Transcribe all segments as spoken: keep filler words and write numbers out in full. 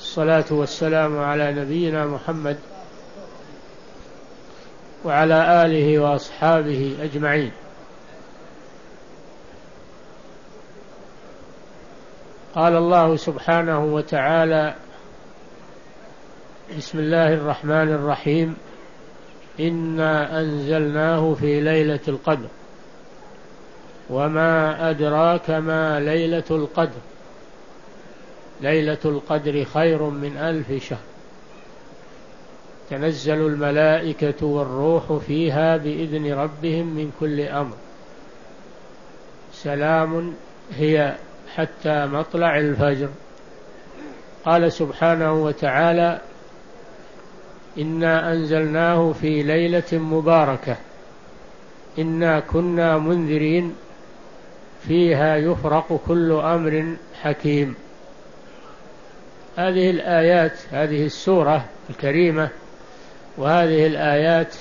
والصلاة والسلام على نبينا محمد وعلى آله وأصحابه أجمعين. قال الله سبحانه وتعالى: بسم الله الرحمن الرحيم: إنا أنزلناه في ليلة القدر وما أدراك ما ليلة القدر ليلة القدر خير من ألف شهر تنزل الملائكة والروح فيها بإذن ربهم من كل أمر سلام هي حتى مطلع الفجر. قال سبحانه وتعالى: إنا أنزلناه في ليلة مباركة إنا كنا منذرين فيها يفرق كل أمر حكيم. هذه الآيات، هذه السورة الكريمة وهذه الآيات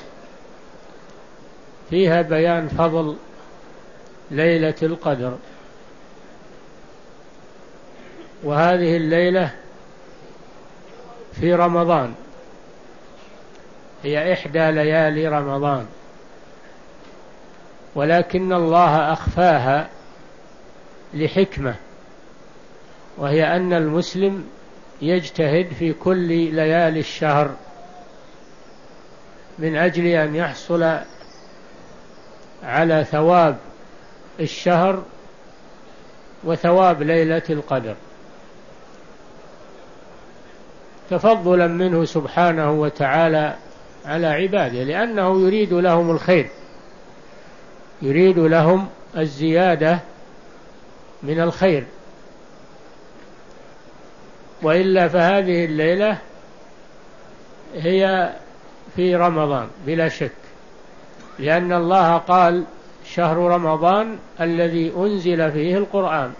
فيها بيان فضل ليلة القدر، وهذه الليلة في رمضان، هي إحدى ليالي رمضان، ولكن الله أخفاها لحكمة، وهي أن المسلم يجتهد في كل ليالي الشهر من أجل أن يحصل على ثواب الشهر وثواب ليلة القدر، تفضلا منه سبحانه وتعالى على عباده، لأنه يريد لهم الخير، يريد لهم الزيادة من الخير، وإلا فهذه الليلة هي في رمضان بلا شك، لأن الله قال: شهر رمضان الذي أنزل فيه القرآن،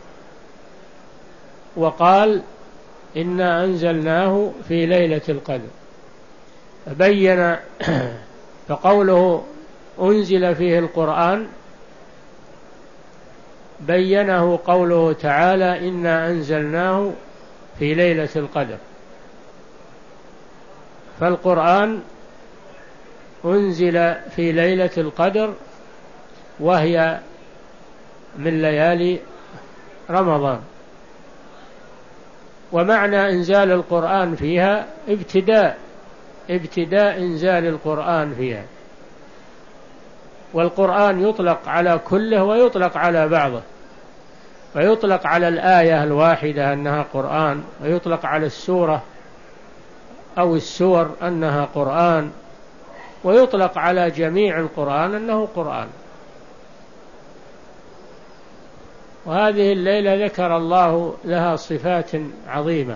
وقال: إنا أنزلناه في ليلة القدر. بين فقوله أنزل فيه القرآن بينه قوله تعالى: إنا أنزلناه في ليلة القدر. فالقرآن أنزل في ليلة القدر وهي من ليالي رمضان، ومعنى إنزال القرآن فيها ابتداء ابتداء إنزال القرآن فيها، والقرآن يطلق على كله ويطلق على بعضه، ويطلق على الآية الواحدة أنها قرآن، ويطلق على السورة أو السور أنها قرآن، ويطلق على جميع القرآن أنه قرآن. وهذه الليلة ذكر الله لها صفات عظيمة.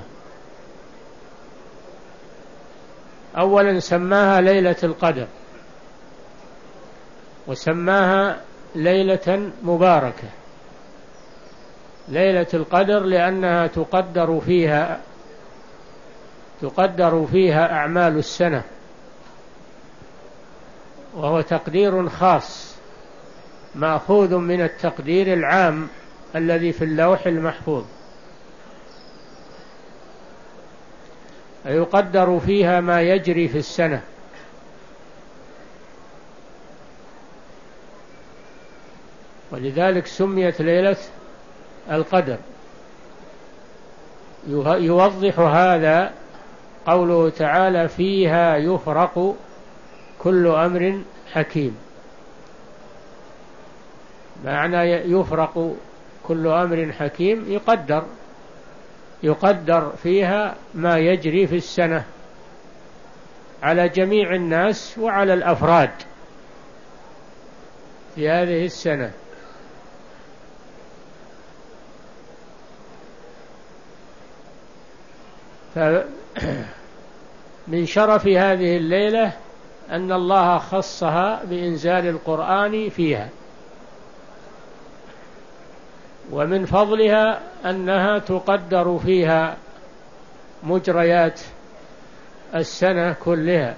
أولا سماها ليلة القدر، وسماها ليلة مباركة. ليلة القدر لأنها تقدر فيها تقدر فيها أعمال السنة، وهو تقدير خاص مأخوذ من التقدير العام الذي في اللوح المحفوظ، يقدر فيها ما يجري في السنة، ولذلك سميت ليلة القدر. يوضح هذا قوله تعالى: فيها يفرق كل أمر حكيم. معنى يفرق كل أمر حكيم يقدر يقدر فيها ما يجري في السنة على جميع الناس وعلى الأفراد في هذه السنة. فمن شرف هذه الليلة أن الله خصها بإنزال القرآن فيها، ومن فضلها أنها تقدر فيها مجريات السنة كلها،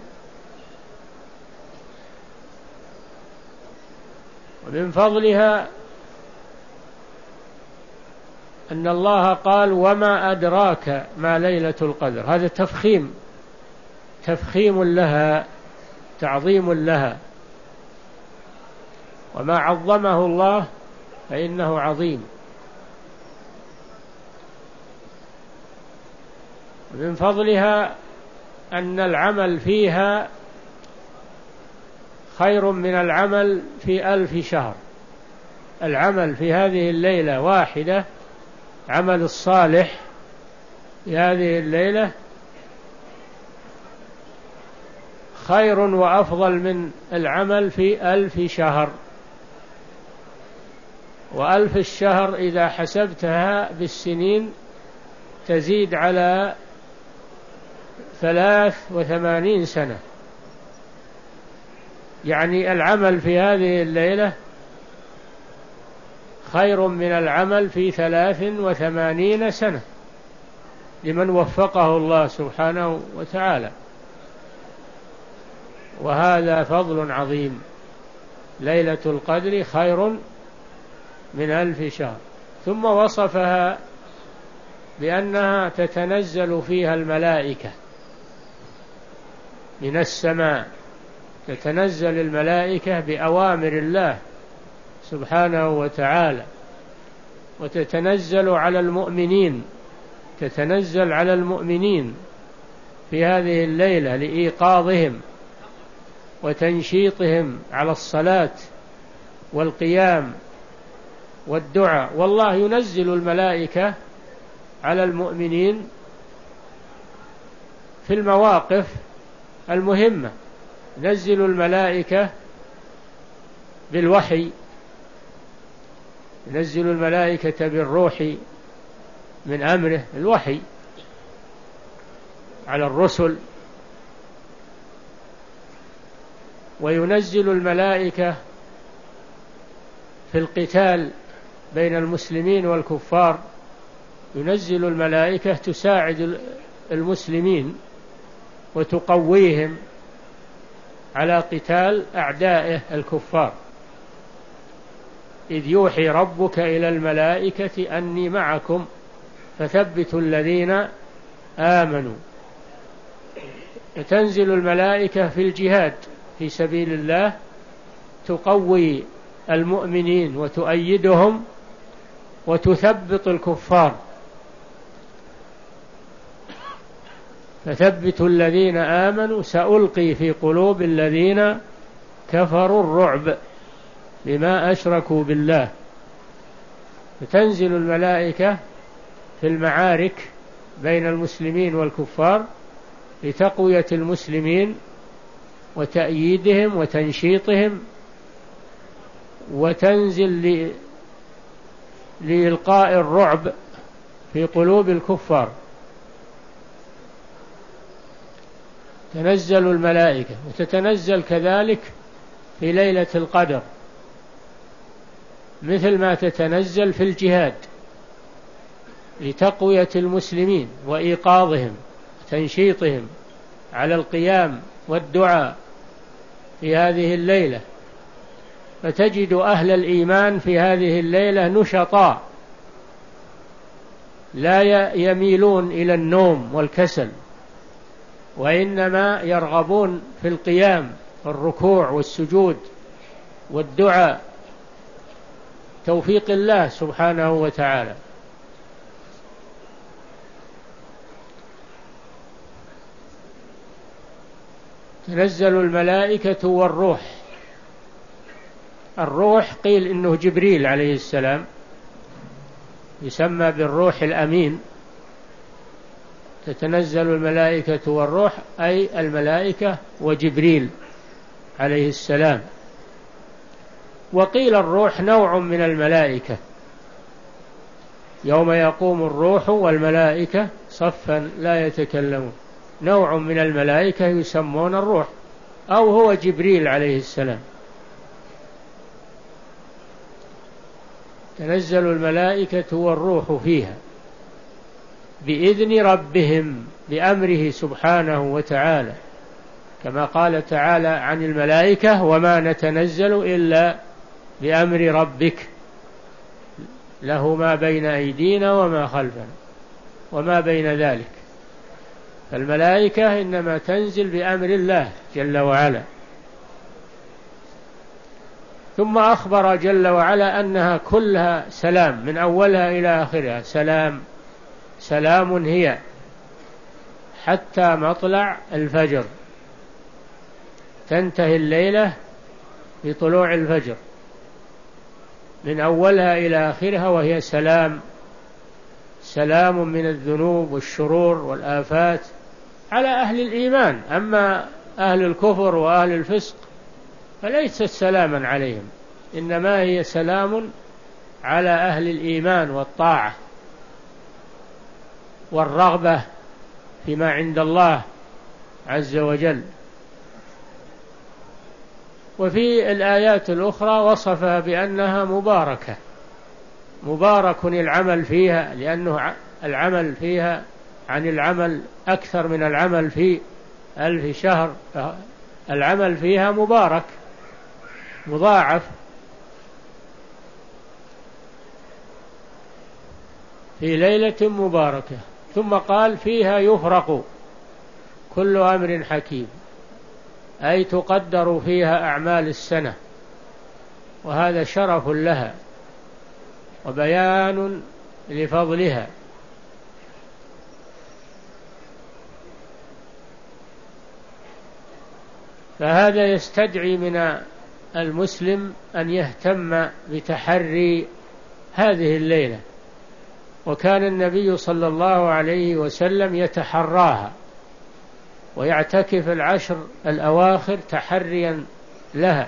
ومن فضلها أن الله قال وما أدراك ما ليلة القدر، هذا تفخيم تفخيم لها، تعظيم لها، وما عظمه الله فإنه عظيم. من فضلها أن العمل فيها خير من العمل في ألف شهر. العمل في هذه الليلة واحدة، عمل الصالح في هذه الليلة خير وأفضل من العمل في ألف شهر. وألف الشهر إذا حسبتها بالسنين تزيد على ثلاث وثمانين سنة، يعني العمل في هذه الليلة خير من العمل في ثلاث وثمانين سنة لمن وفقه الله سبحانه وتعالى. وهذا فضل عظيم، ليلة القدر خير من ألف شهر. ثم وصفها بأنها تتنزل فيها الملائكة من السماء، تتنزل الملائكة بأوامر الله سبحانه وتعالى، وتتنزل على المؤمنين، تتنزل على المؤمنين في هذه الليلة لإيقاظهم وتنشيطهم على الصلاة والقيام والدعاء. والله ينزل الملائكة على المؤمنين في المواقف المهمة، ينزل الملائكة بالوحي، ينزل الملائكة بالروح من أمره، الوحي على الرسل، وينزل الملائكة في القتال بين المسلمين والكفار، ينزل الملائكة تساعد المسلمين وتقويهم على قتال أعدائه الكفار. إذ يوحي ربك إلى الملائكة أني معكم فثبتوا الذين آمنوا. تنزل الملائكة في الجهاد في سبيل الله تقوي المؤمنين وتؤيدهم وتثبط الكفار. فثبتوا الذين آمنوا سألقي في قلوب الذين كفروا الرعب بما أشركوا بالله. فتنزل الملائكة في المعارك بين المسلمين والكفار لتقوية المسلمين وتأييدهم وتنشيطهم، وتنزل لإلقاء الرعب في قلوب الكفار. تنزل الملائكة، وتتنزل كذلك في ليلة القدر مثل ما تتنزل في الجهاد لتقوية المسلمين وإيقاظهم وتنشيطهم على القيام والدعاء في هذه الليلة. فتجد أهل الإيمان في هذه الليلة نشطاء، لا يميلون إلى النوم والكسل، وإنما يرغبون في القيام والركوع والسجود والدعاء، توفيق الله سبحانه وتعالى. تنزل الملائكة والروح. الروح قيل إنه جبريل عليه السلام، يسمى بالروح الأمين. تتنزل الملائكة والروح أي الملائكة وجبريل عليه السلام. وقيل الروح نوع من الملائكة، يوم يقوم الروح والملائكة صفا لا يتكلمون، نوع من الملائكة يسمون الروح، أو هو جبريل عليه السلام. تنزل الملائكة والروح فيها بإذن ربهم، بأمره سبحانه وتعالى، كما قال تعالى عن الملائكة وما نتنزل إلا بأمر ربك له ما بين أيدينا وما خلفنا وما بين ذلك. فالملائكة إنما تنزل بأمر الله جل وعلا. ثم أخبر جل وعلا أنها كلها سلام من أولها إلى آخرها، سلام سلام هي حتى مطلع الفجر، تنتهي الليلة بطلوع الفجر من أولها إلى آخرها، وهي سلام سلام من الذنوب والشرور والآفات على أهل الإيمان. أما أهل الكفر وأهل الفسق فليست سلاما عليهم، إنما هي سلام على أهل الإيمان والطاعة والرغبة فيما عند الله عز وجل. وفي الآيات الأخرى وصفها بأنها مباركة، مبارك العمل فيها، لأنه العمل فيها عن العمل أكثر من العمل في ألف شهر، العمل فيها مبارك مضاعف. في ليلة مباركة. ثم قال فيها يفرق كل أمر حكيم، أي تقدر فيها أعمال السنة، وهذا شرف لها وبيان لفضلها. فهذا يستدعي من المسلم أن يهتم بتحري هذه الليلة، وكان النبي صلى الله عليه وسلم يتحراها ويعتكف العشر الأواخر تحريا لها،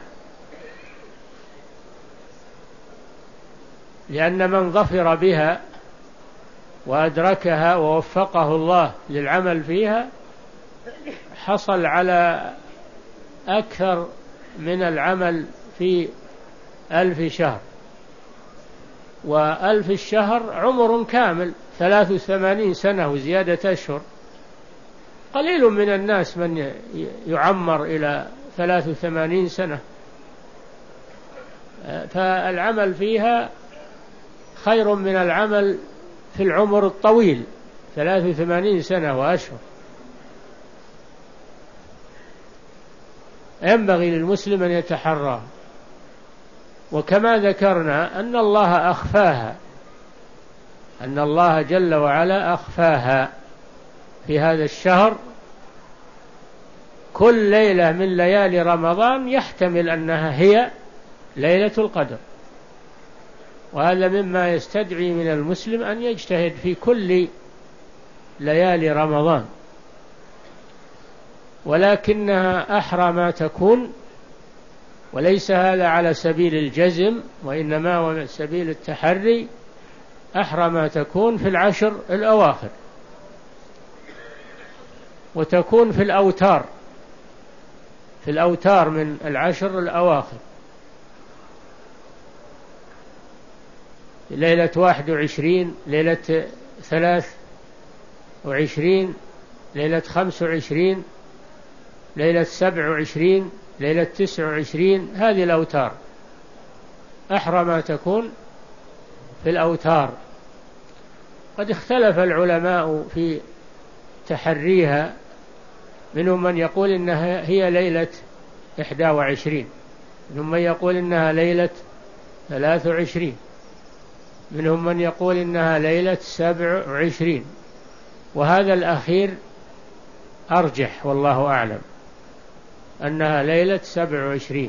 لأن من ظفر بها وأدركها ووفقه الله للعمل فيها حصل على أكثر من العمل في ألف شهر، وألف الشهر عمر كامل ثلاث وثمانين سنة وزيادة أشهر. قليل من الناس من يعمر إلى ثلاث وثمانين سنة، فالعمل فيها خير من العمل في العمر الطويل ثلاث وثمانين سنة وأشهر. ينبغي للمسلم أن يتحرى. وكما ذكرنا أن الله أخفاها، أن الله جل وعلا أخفاها في هذا الشهر. كل ليلة من ليالي رمضان يحتمل أنها هي ليلة القدر، وهذا مما يستدعي من المسلم أن يجتهد في كل ليالي رمضان، ولكنها أحرى ما تكون، وليس هذا على سبيل الجزم وإنما هو سبيل التحري، أحرى ما تكون في العشر الأواخر، وتكون في الأوتار في الأوتار من العشر الأواخر، ليلة واحد وعشرين، ليلة ثلاث وعشرين، ليلة خمس وعشرين، ليلة سبع وعشرين، ليلة تسع وعشرين. هذه الأوتار أحرى ما تكون في الأوتار. قد اختلف العلماء في تحريها، منهم من يقول إنها هي ليلة إحدى وعشرين، منهم من يقول إنها ليلة ثلاث وعشرين، منهم من يقول إنها ليلة سبع وعشرين، وهذا الأخير أرجح والله أعلم، أنها ليلة سبع وعشرين،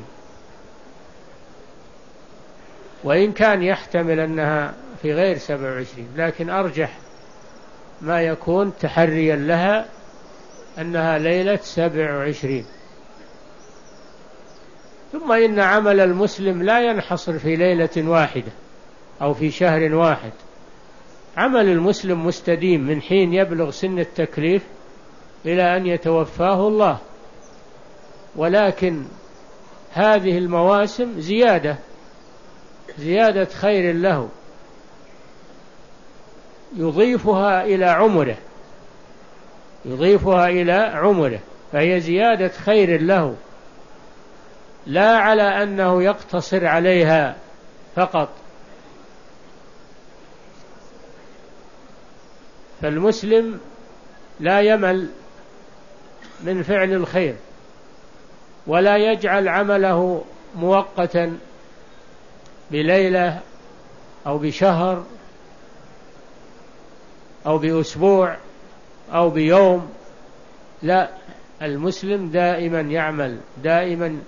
وإن كان يحتمل أنها في غير سبع وعشرين، لكن أرجح ما يكون تحريا لها أنها ليلة سبع وعشرين. ثم إن عمل المسلم لا ينحصر في ليلة واحدة أو في شهر واحد، عمل المسلم مستديم من حين يبلغ سن التكليف إلى أن يتوفاه الله، ولكن هذه المواسم زيادة زيادة خير له يضيفها إلى عمره يضيفها إلى عمره فهي زيادة خير له، لا على أنه يقتصر عليها فقط، فالمسلم لا يمل من فعل الخير، ولا يجعل عمله مؤقتا بليلة أو بشهر أو بأسبوع أو بيوم. لا، المسلم دائما يعمل، دائما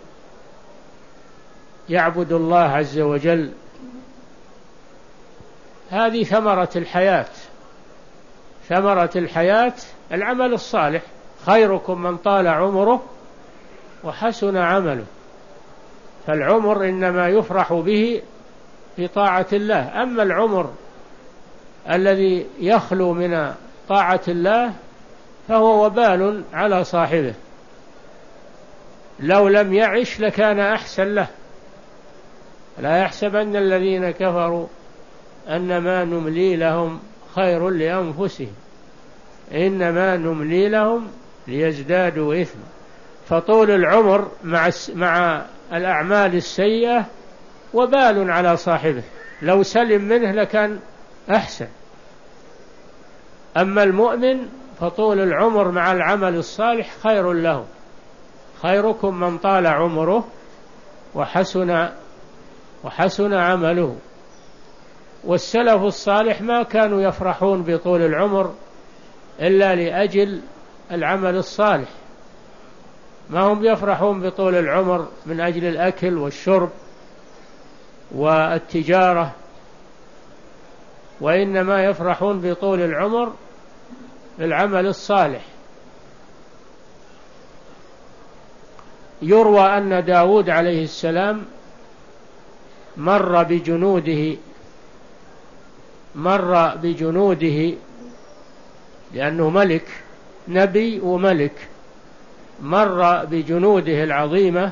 يعبد الله عز وجل. هذه ثمرة الحياة، ثمرة الحياة العمل الصالح. خيركم من طال عمره وحسن عمله. فالعمر إنما يفرح به في طاعة الله، أما العمر الذي يخلو من طاعة الله فهو وبال على صاحبه، لو لم يعش لكان أحسن له. لا يحسبن الذين كفروا أنما نملي لهم خير لأنفسهم إنما نملي لهم ليزدادوا إثما. فطول العمر مع مع الأعمال السيئة وبال على صاحبه، لو سلم منه لكان أحسن. أما المؤمن فطول العمر مع العمل الصالح خير له. خيركم من طال عمره وحسن وحسن عمله. والسلف الصالح ما كانوا يفرحون بطول العمر إلا لأجل العمل الصالح، ما هم يفرحون بطول العمر من أجل الأكل والشرب والتجارة، وإنما يفرحون بطول العمر للعمل الصالح. يروى أن داود عليه السلام مر بجنوده مر بجنوده لأنه ملك، نبي وملك، مر بجنوده العظيمة،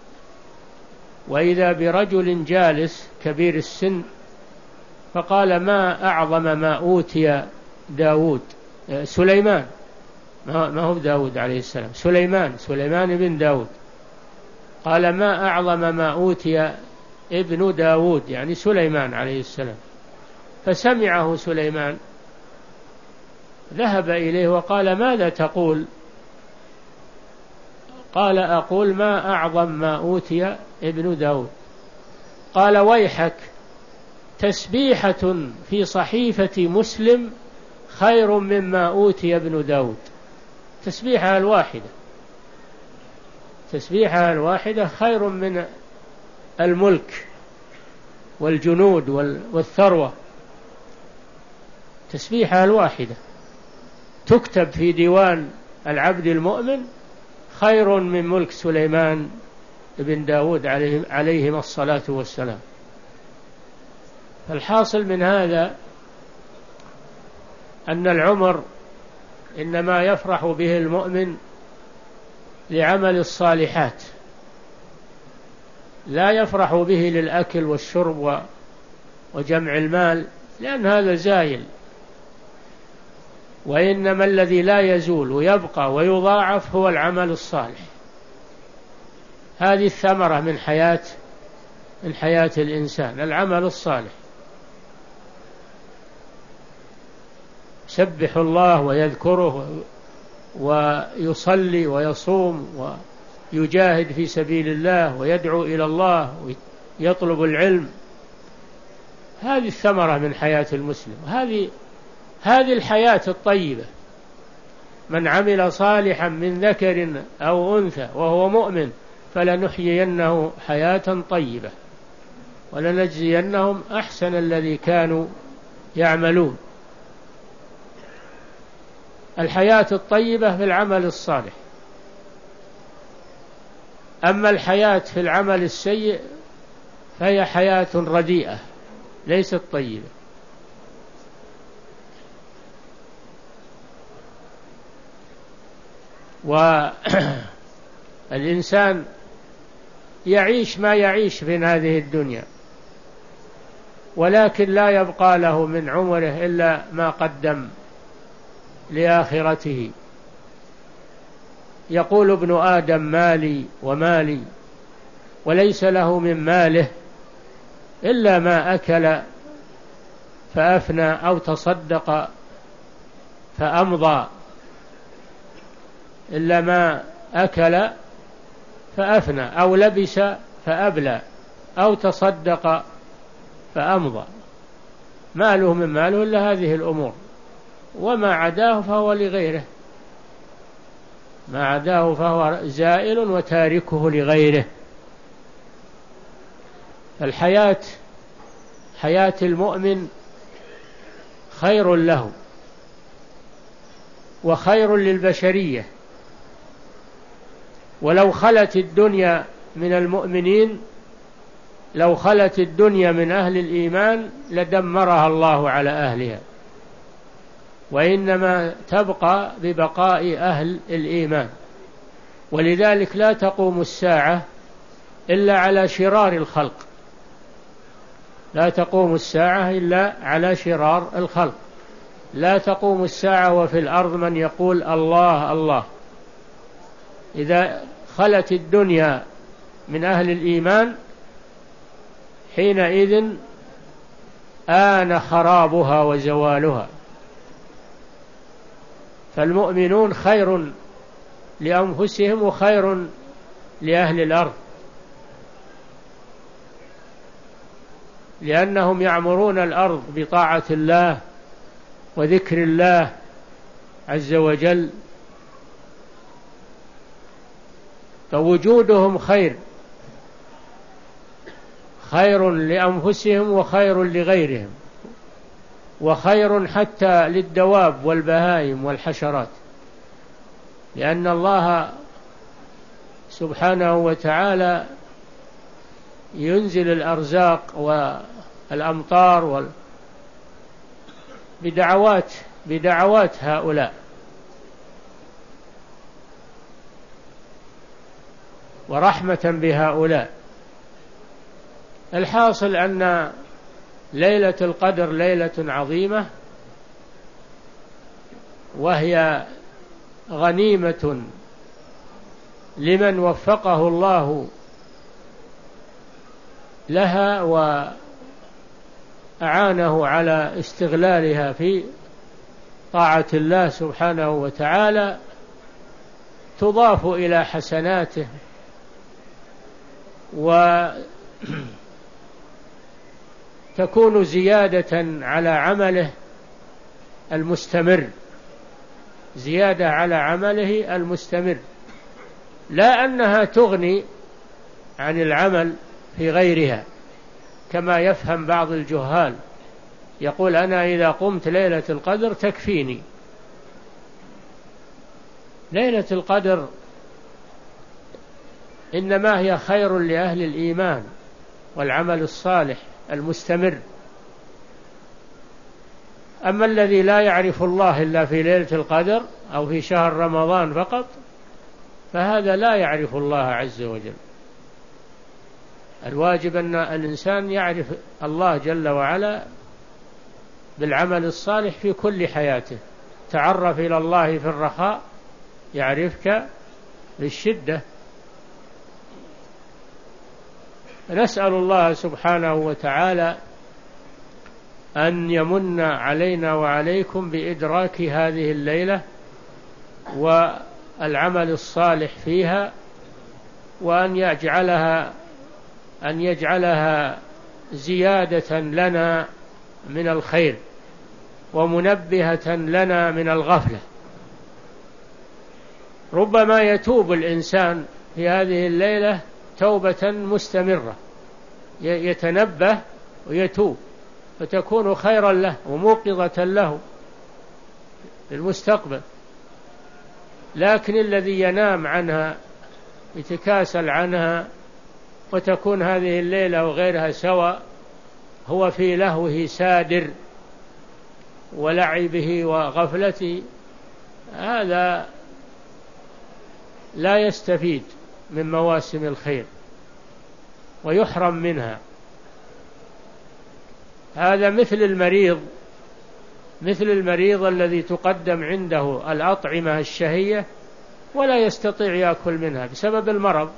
وإذا برجل جالس كبير السن فقال: ما أعظم ما أوتي داود سليمان، ما هو داود عليه السلام، سليمان سليمان بن داود. قال: ما أعظم ما أوتي ابن داود، يعني سليمان عليه السلام. فسمعه سليمان، ذهب إليه وقال: ماذا تقول؟ قال: أقول ما أعظم ما أوتي ابن داود. قال: ويحك، تسبيحة في صحيفة مسلم خير مما أوتي ابن داود. تسبيحة الواحدة تسبيحة الواحدة خير من الملك والجنود والثروة. تسبيحة الواحدة تكتب في ديوان العبد المؤمن خير من ملك سليمان بن داود عليهم عليهم الصلاة والسلام. فالحاصل من هذا أن العمر إنما يفرح به المؤمن لعمل الصالحات، لا يفرح به للأكل والشرب وجمع المال، لأن هذا زايل. وإنما الذي لا يزول ويبقى ويضاعف هو العمل الصالح. هذه الثمرة من حياة من حياة الإنسان، العمل الصالح. يسبح الله ويذكره ويصلي ويصوم ويجاهد في سبيل الله ويدعو إلى الله ويطلب العلم. هذه الثمرة من حياة المسلم، هذه هذه الحياة الطيبة. من عمل صالحا من ذكر أو أنثى وهو مؤمن فلنحيينه حياة طيبة ولنجزينهم أحسن الذي كانوا يعملون. الحياة الطيبة في العمل الصالح. أما الحياة في العمل السيء فهي حياة رديئة ليست طيبة. والإنسان يعيش ما يعيش في هذه الدنيا، ولكن لا يبقى له من عمره إلا ما قدم لآخرته. يقول ابن آدم: مالي ومالي، وليس له من ماله إلا ما أكل فأفنى أو تصدق فأمضى، إلا ما أكل فأفنى، أو لبس فأبلى، أو تصدق فأمضى. ماله من ماله إلا هذه الأمور، وما عداه فهو لغيره، ما عداه فهو زائل وتاركه لغيره. الحياة حياة المؤمن خير له وخير للبشرية، ولو خلت الدنيا من المؤمنين، لو خلت الدنيا من أهل الإيمان لدمرها الله على أهلها، وإنما تبقى ببقاء أهل الإيمان. ولذلك لا تقوم الساعة إلا على شرار الخلق، لا تقوم الساعة إلا على شرار الخلق. لا تقوم الساعة وفي الأرض من يقول الله الله. إذا خلت الدنيا من أهل الإيمان حينئذ آن خرابها وزوالها. فالمؤمنون خير لأنفسهم وخير لأهل الأرض، لأنهم يعمرون الأرض بطاعة الله وذكر الله عز وجل، فوجودهم خير، خير لأنفسهم وخير لغيرهم، وخير حتى للدواب والبهائم والحشرات، لأن الله سبحانه وتعالى ينزل الأرزاق والأمطار وال... بدعوات بدعوات هؤلاء، ورحمة بهؤلاء. الحاصل أن ليلة القدر ليلة عظيمة، وهي غنيمة لمن وفقه الله لها وأعانه على استغلالها في طاعة الله سبحانه وتعالى، تضاف إلى حسناته وتكون زيادة على عمله المستمر، زيادة على عمله المستمر، لا أنها تغني عن العمل في غيرها كما يفهم بعض الجهال، يقول أنا إذا قمت ليلة القدر تكفيني. ليلة القدر إنما هي خير لأهل الإيمان والعمل الصالح المستمر. أما الذي لا يعرف الله إلا في ليلة القدر أو في شهر رمضان فقط، فهذا لا يعرف الله عز وجل. الواجب أن الإنسان يعرف الله جل وعلا بالعمل الصالح في كل حياته. تعرف إلى الله في الرخاء يعرفك بالشدة. نسأل الله سبحانه وتعالى أن يمن علينا وعليكم بإدراك هذه الليلة والعمل الصالح فيها، وأن يجعلها أن يجعلها زيادة لنا من الخير ومنبهة لنا من الغفلة. ربما يتوب الإنسان في هذه الليلة توبة مستمرة، يتنبه ويتوب، فتكون خيرا له وموقظة له في المستقبل. لكن الذي ينام عنها يتكاسل عنها وتكون هذه الليلة وغيرها سواء، هو في لهوه سادر ولعبه وغفلته، هذا لا يستفيد من مواسم الخير ويحرم منها. هذا مثل المريض مثل المريض الذي تقدم عنده الأطعمة الشهية ولا يستطيع يأكل منها بسبب المرض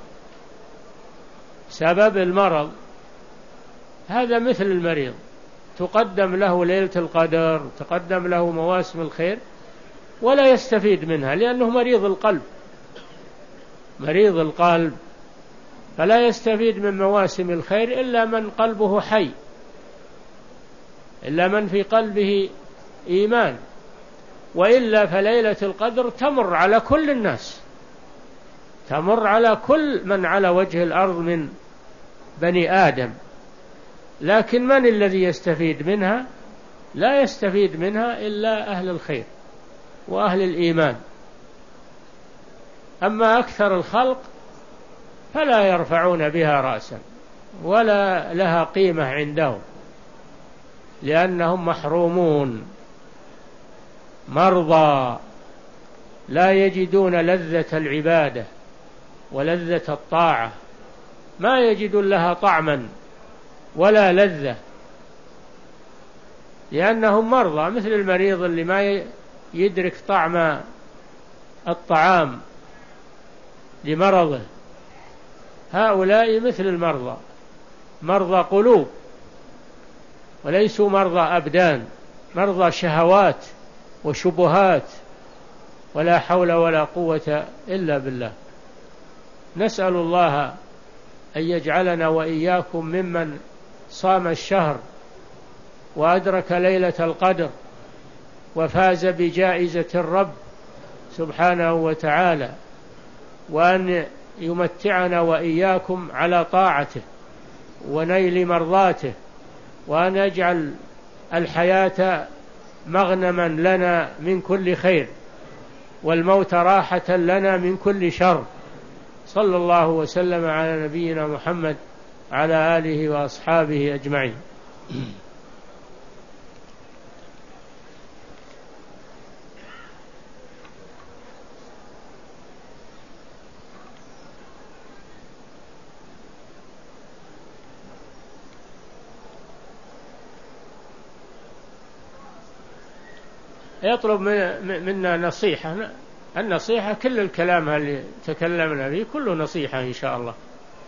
سبب المرض هذا مثل المريض، تقدم له ليلة القدر، تقدم له مواسم الخير، ولا يستفيد منها لأنه مريض القلب، مريض القلب، فلا يستفيد من مواسم الخير إلا من قلبه حي، إلا من في قلبه إيمان، وإلا فليلة القدر تمر على كل الناس، تمر على كل من على وجه الأرض من بني آدم، لكن من الذي يستفيد منها؟ لا يستفيد منها إلا أهل الخير وأهل الإيمان. أما أكثر الخلق فلا يرفعون بها رأسا ولا لها قيمة عندهم، لأنهم محرومون مرضى لا يجدون لذة العبادة ولذة الطاعة، ما يجدون لها طعما ولا لذة، لأنهم مرضى مثل المريض اللي ما يدرك طعم الطعام لمرضه. هؤلاء مثل المرضى، مرضى قلوب وليسوا مرضى أبدان، مرضى شهوات وشبهات، ولا حول ولا قوة إلا بالله. نسأل الله أن يجعلنا وإياكم ممن صام الشهر وأدرك ليلة القدر وفاز بجائزة الرب سبحانه وتعالى، وأن يمتعنا وإياكم على طاعته ونيل مرضاته، وأن يجعل الحياة مغنما لنا من كل خير والموت راحة لنا من كل شر. صلى الله وسلم على نبينا محمد على آله وأصحابه أجمعين. يطلب منا نصيحة. النصيحة كل الكلام اللي تكلمنا فيه كله نصيحة إن شاء الله.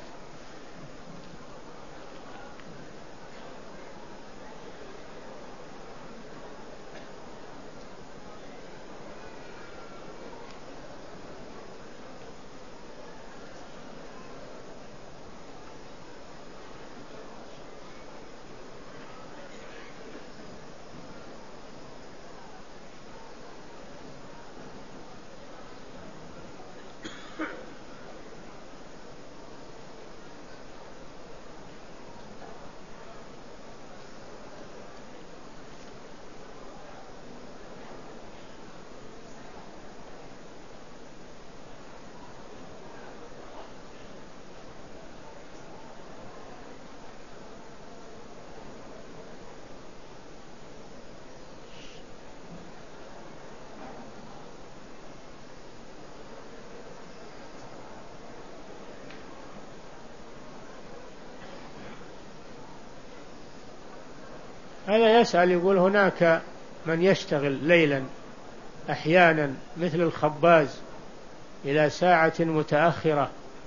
هذا يسأل يقول هناك من يشتغل ليلا أحيانا مثل الخباز إلى ساعة متأخرة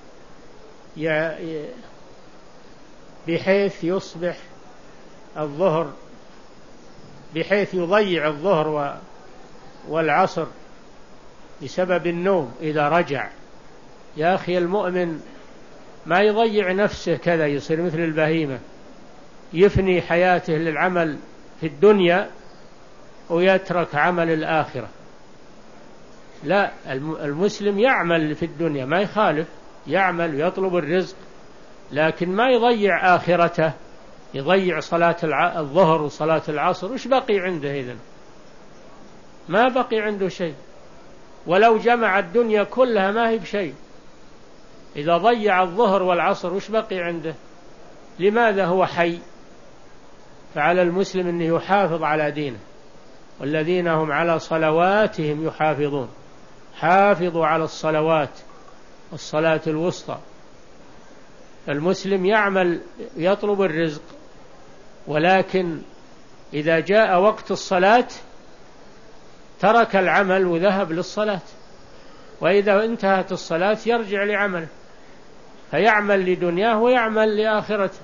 بحيث يصبح الظهر، بحيث يضيع الظهر والعصر بسبب النوم إذا رجع. يا أخي المؤمن ما يضيع نفسه كذا يصير مثل البهيمة يفني حياته للعمل في الدنيا ويترك عمل الآخرة. لا، المسلم يعمل في الدنيا ما يخالف، يعمل ويطلب الرزق، لكن ما يضيع آخرته، يضيع صلاة الظهر وصلاة العصر. وش بقي عنده إذن؟ ما بقي عنده شيء، ولو جمع الدنيا كلها ما هي بشيء. إذا ضيع الظهر والعصر وش بقي عنده؟ لماذا هو حي؟ فعلى المسلم أن يحافظ على دينه، والذين هم على صلواتهم يحافظون. حافظوا على الصلوات والصلاة الوسطى. المسلم يعمل يطلب الرزق، ولكن إذا جاء وقت الصلاة ترك العمل وذهب للصلاة، وإذا انتهت الصلاة يرجع لعمله، فيعمل لدنياه ويعمل لآخرته،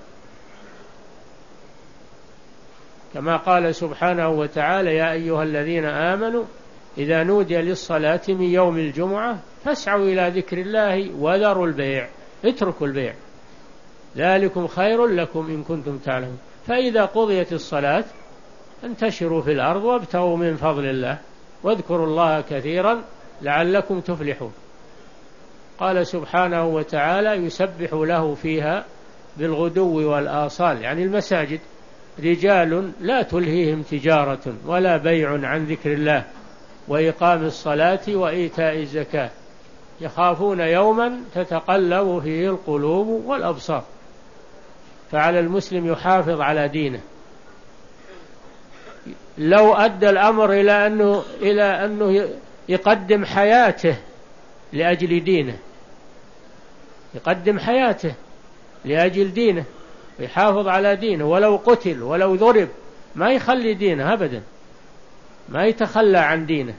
كما قال سبحانه وتعالى: يا أيها الذين آمنوا إذا نودي للصلاة من يوم الجمعة فاسعوا إلى ذكر الله وذروا البيع، اتركوا البيع، ذلكم خير لكم إن كنتم تعلمون. فإذا قضيت الصلاة انتشروا في الأرض وابتغوا من فضل الله واذكروا الله كثيرا لعلكم تفلحون. قال سبحانه وتعالى يسبح له فيها بالغدو والآصال، يعني المساجد، رجال لا تلهيهم تجارة ولا بيع عن ذكر الله وإقام الصلاة وإيتاء الزكاة يخافون يوما تتقلب فيه القلوب والأبصار. فعلى المسلم يحافظ على دينه. لو أدى الأمر إلى أنه, إلى أنه يقدم حياته لأجل دينه، يقدم حياته لأجل دينه ويحافظ على دينه، ولو قتل ولو ضرب ما يخلي دينه أبدا، ما يتخلى عن دينه،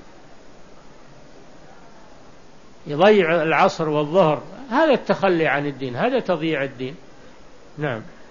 يضيع العصر والظهر، هذا التخلي عن الدين، هذا تضييع الدين. نعم.